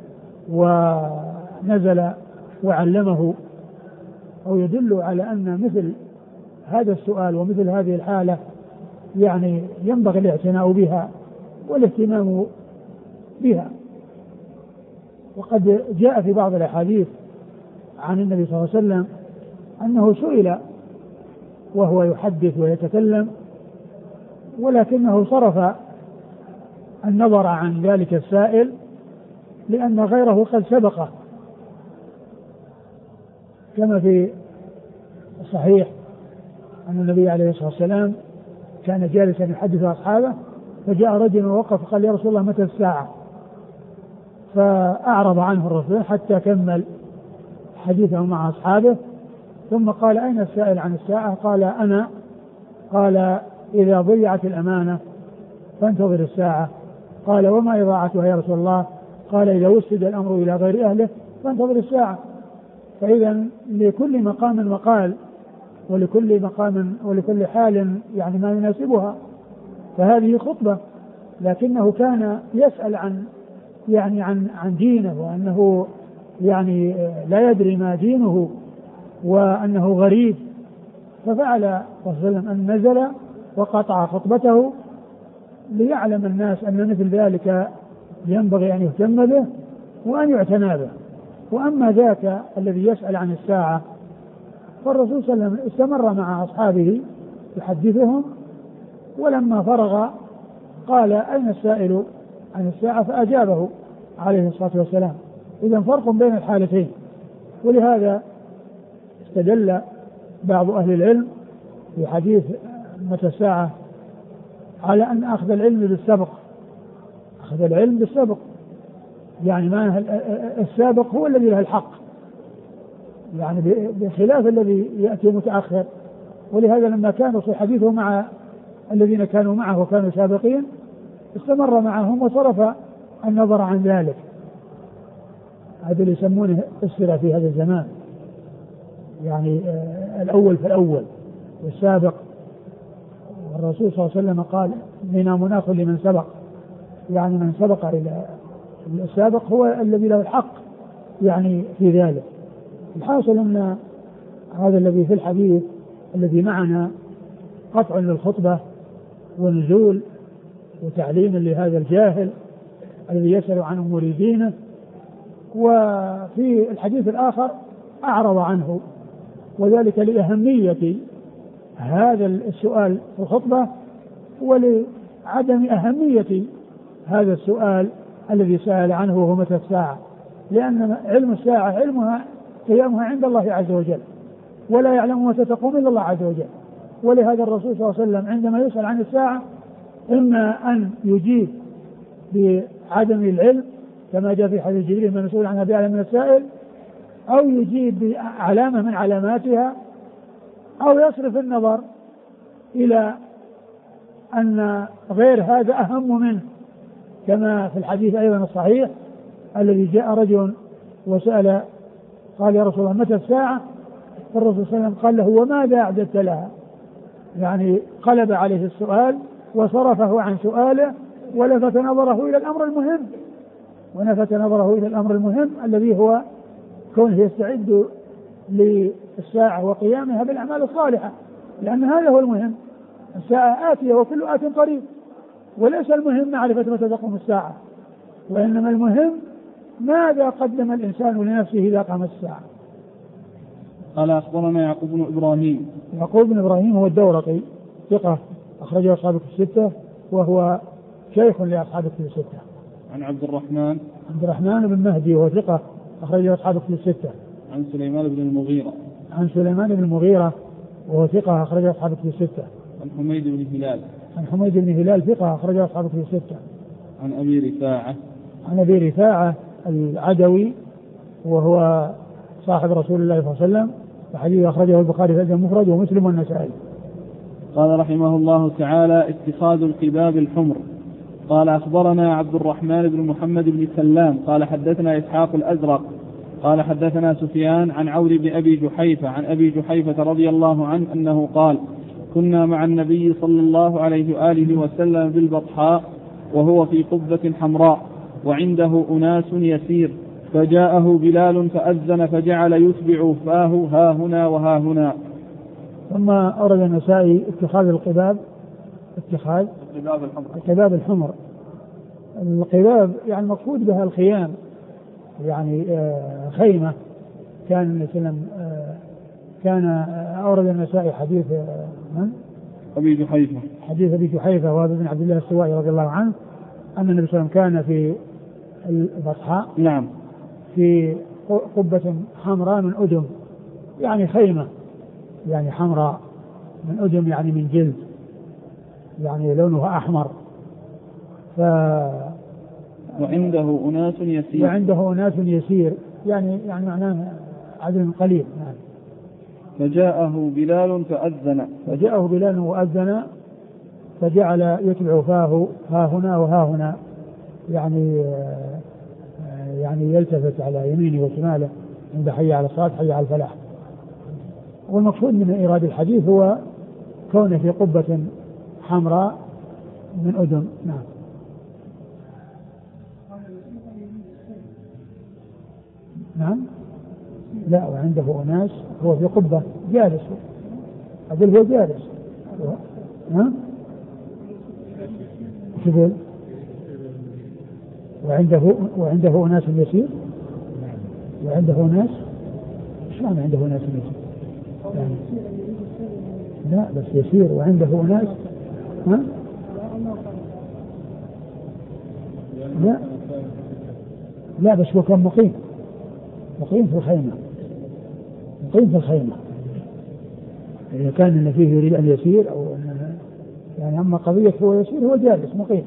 [SPEAKER 2] ونزل وعلمه، أو يدل على أن مثل هذا السؤال ومثل هذه الحالة يعني ينبغي الاعتناء بها والاهتمام بها. وقد جاء في بعض الأحاديث عن النبي صلى الله عليه وسلم أنه سئل وهو يحدث ويتكلم، ولكنه صرف النظر عن ذلك السائل لأن غيره قد سبقه، كما في الصحيح أن النبي عليه الصلاة والسلام كان جالسا يحدث أصحابه، فجاء رجل ووقف قال: يا رسول الله متى الساعة؟ فأعرض عنه الرسول حتى كمل حديثه مع أصحابه، ثم قال: أين السائل عن الساعة؟ قال: أنا. قال: إذا ضيعت الأمانة فانتظر الساعة. قال: وما إضاعتها يا رسول الله؟ قال: إذا وسد الأمر إلى غير أهله فانتظر الساعة. فإذا لكل مقام مقال، ولكل مقام ولكل حال يعني ما يناسبها، فهذه خطبة. لكنه كان يسأل عن دينه، وأنه يعني لا يدري ما دينه، وأنه غريب، ففعل صلى الله عليه وسلم أن نزل وقطع خطبته ليعلم الناس أن مثل ذلك ينبغي أن يهتم به وأن يعتنى به. وأما ذاك الذي يسأل عن الساعة فالرسول صلى الله عليه وسلم استمر مع أصحابه يحدثهم، ولما فرغ قال أين السائل عن الساعة؟ فأجابه عليه الصلاة والسلام. إذن فرق بين الحالتين. ولهذا استدل بعض أهل العلم في حديث متى الساعة على أن أخذ العلم بالسبق، أخذ العلم بالسبق، يعني ما السابق هو الذي له الحق، يعني بخلاف الذي يأتي متأخر. ولهذا لما كان في حديثه مع الذين كانوا معه وكانوا سابقين استمر معهم وصرف النظر عن ذلك. هذا اللي يسمونه السرة في هذا الزمان، يعني الأول فالأول والسابق. والرسول صلى الله عليه وسلم قال لنا مناخ لمن سبق، يعني من سبق إلى السابق هو الذي له الحق يعني في ذلك. الحاصل أن هذا الذي في الحديث الذي معنا قطع للخطبة ونزول وتعليم لهذا الجاهل الذي يسأل عن أمور دينه. وفي الحديث الآخر أعرض عنه، وذلك لأهمية هذا السؤال في الخطبة ولعدم أهمية هذا السؤال الذي سأل عنه وهو متى الساعة، لأن علم الساعة علمها قيامها عند الله عز وجل، ولا يعلم متى تقوم إلا الله عز وجل. ولهذا الرسول صلى الله عليه وسلم عندما يسأل عن الساعة إما أن يجيب بعدم العلم كما جاء في حديث جبريل من مسؤول عنها بأعلم من السائل، أو يجيب بعلامة من علاماتها، أو يصرف النظر إلى أن غير هذا أهم منه، كما في الحديث أيضا الصحيح الذي جاء رجل وسأل قال يا رسول الله متى الساعة؟ فالرسول صلى الله عليه وسلم قال له وماذا أعددت لها؟ يعني قلب عليه السؤال وصرفه عن سؤاله ولفت نظره إلى الأمر المهم الذي هو كونه يستعد للساعة وقيامها بالأعمال الصالحة، لأن هذا هو المهم. الساعة آتية وكل آت قريب، وليس المهم معرفة متى تقوم الساعة، وإنما المهم ماذا قدم الإنسان لنفسه إذا قامت الساعة.
[SPEAKER 1] قال أخبرنا يعقوب بن
[SPEAKER 2] إبراهيم هو الدورقي ثقة أخرجه أصحاب الكتب الستة، وهو شيخ لأصحاب الكتب الستة.
[SPEAKER 1] عن عبد الرحمن
[SPEAKER 2] بن مهدي وهو ثقة أخرجه أصحاب الكتب الستة.
[SPEAKER 1] عن سليمان بن المغيرة
[SPEAKER 2] وهو ثقة أخرجه أصحاب الكتب الستة.
[SPEAKER 1] عن حميد
[SPEAKER 2] بن هلال ثقة أخرجه أصحاب الكتب الستة.
[SPEAKER 1] عن أبي
[SPEAKER 2] رفاعة العدوي وهو صاحب رسول الله صلى الله عليه وسلم، وحديث أخرجه البخاري في المفرد ومسلم والنسائي.
[SPEAKER 1] قال رحمه الله تعالى اتخاذ القباب الحمر. قال أخبرنا عبد الرحمن بن محمد بن سلام قال حدثنا إسحاق الأزرق قال حدثنا سفيان عن عور بن أبي جحيفة عن أبي جحيفة رضي الله عنه أنه قال كنا مع النبي صلى الله عليه وآله وسلم بالبطحاء وهو في قبة حمراء وعنده أناس يسير، فجاءه بلال فأذن فجعل يتبع فاه ها هنا وها هنا.
[SPEAKER 2] ثم أورد النسائي اتخاذ القباب الحمر. القباب يعني مقصود بها الخيام، يعني خيمة. كان مثلا كان أورد النسائي حديث أبي جحيفة وهذا بن عبد الله السوائي رضي الله عنه أن النبي صلى الله عليه وسلم كان في البطحاء
[SPEAKER 1] نعم
[SPEAKER 2] في قبة حمراء من أدم، يعني خيمة يعني حمراء من أدم يعني من جلد، يعني لونها أحمر.
[SPEAKER 1] وعنده أناس يسير
[SPEAKER 2] يعني معناه عدد قليل. يعني
[SPEAKER 1] فجاءه بلال
[SPEAKER 2] وأذن فجعل يتبع فاه ها هنا وها هنا، يعني يلتفت على يمينه وشماله عند حي على الصلاة حي على الفلاح. والمقصود من إيراد الحديث هو كونه في قبة حمراء من أذن. نعم. نعم. لا، وعنده أناس، هو في قبة جالس، أقول هو جالس. ها؟ شبل. وعنده أناس يسير، وعنده ناس. شلون عنده ناس يسير؟ يعني لا بس يسير وعنده ناس. ها؟ لا بس هو كان مقيم في الخيمة، مقيم في الخيمة. إذا كان إن فيه يريد أن يسير أو يعني أما قضية هو يسير، هو جالس مقيم.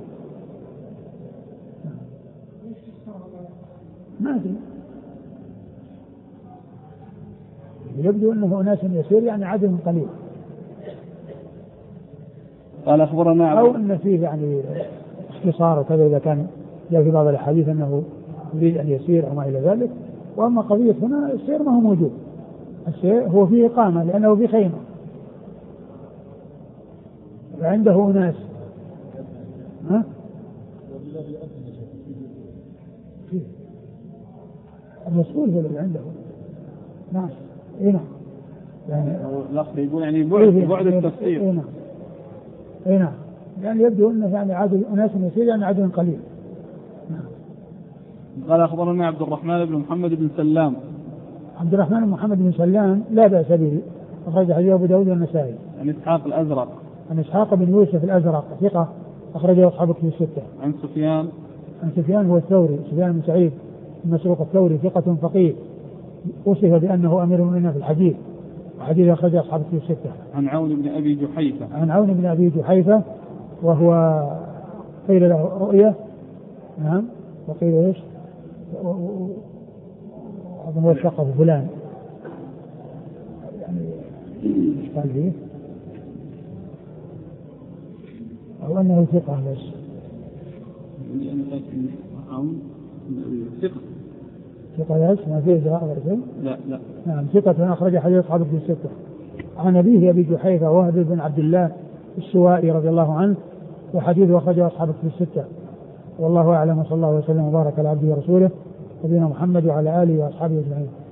[SPEAKER 2] ما أدري، يبدو أنه ناس يسير يعني عدد قليل.
[SPEAKER 1] قال أخبرنا
[SPEAKER 2] أو أن فيه يعني اختصار وكذا، إذا كان جاء في بعض الحديث أنه يريد أن يسير أو ما إلى ذلك. وأما قضية هنا السير ما هو موجود، السير هو فيه إقامة لأنه في خيمة وعنده ناس. ها؟ المسؤول هو اللي عنده. نعم. إيه نعم.
[SPEAKER 1] يعني الأخ يقول يعني بعد التفسير.
[SPEAKER 2] إيه نعم. إيه نعم. يعني يبدو أنه يعني عدد أناس يسير يعني عدد قليل. نعم.
[SPEAKER 1] قال أخبرنا عبد الرحمن بن محمد بن سلام.
[SPEAKER 2] عبد الرحمن بن محمد بن سلام لا بأس به، أخرج حديث أبو داود والنسائي.
[SPEAKER 1] عن إسحاق الأزرق.
[SPEAKER 2] عن إسحاق بن يوسف الأزرق ثقة، أخرجه أصحاب الكتب الستة.
[SPEAKER 1] عن سفيان.
[SPEAKER 2] عن سفيان هو الثوري، سفيان بن سعيد بن مسروق الثوري ثقة فقيه، وصف بأنه أمير المؤمنين في الحديث، وحديث أخرجه أصحاب الكتب الستة.
[SPEAKER 1] عن عون بن أبي جحيفة.
[SPEAKER 2] عن عون بن أبي جحيفة وهو قيل له رؤية. نعم. وقيل إيش؟ أظن وثقه فلان، يعني إيش قال فيه؟ أو أنه ثقة بس. ثقة بس ما فيه إجراء غير.
[SPEAKER 1] لا.
[SPEAKER 2] نعم ثقة، أخرج حديث أصحاب الكتب الستة. عن أبيه أبي جحيفة وهب بن عبد الله السوائي رضي الله عنه، وحديثه أخرجه أصحاب الكتب الستة. والله أعلم، وصلى الله وسلم وبارك على عبده ورسوله نبينا محمد وعلى آله وأصحابه أجمعين.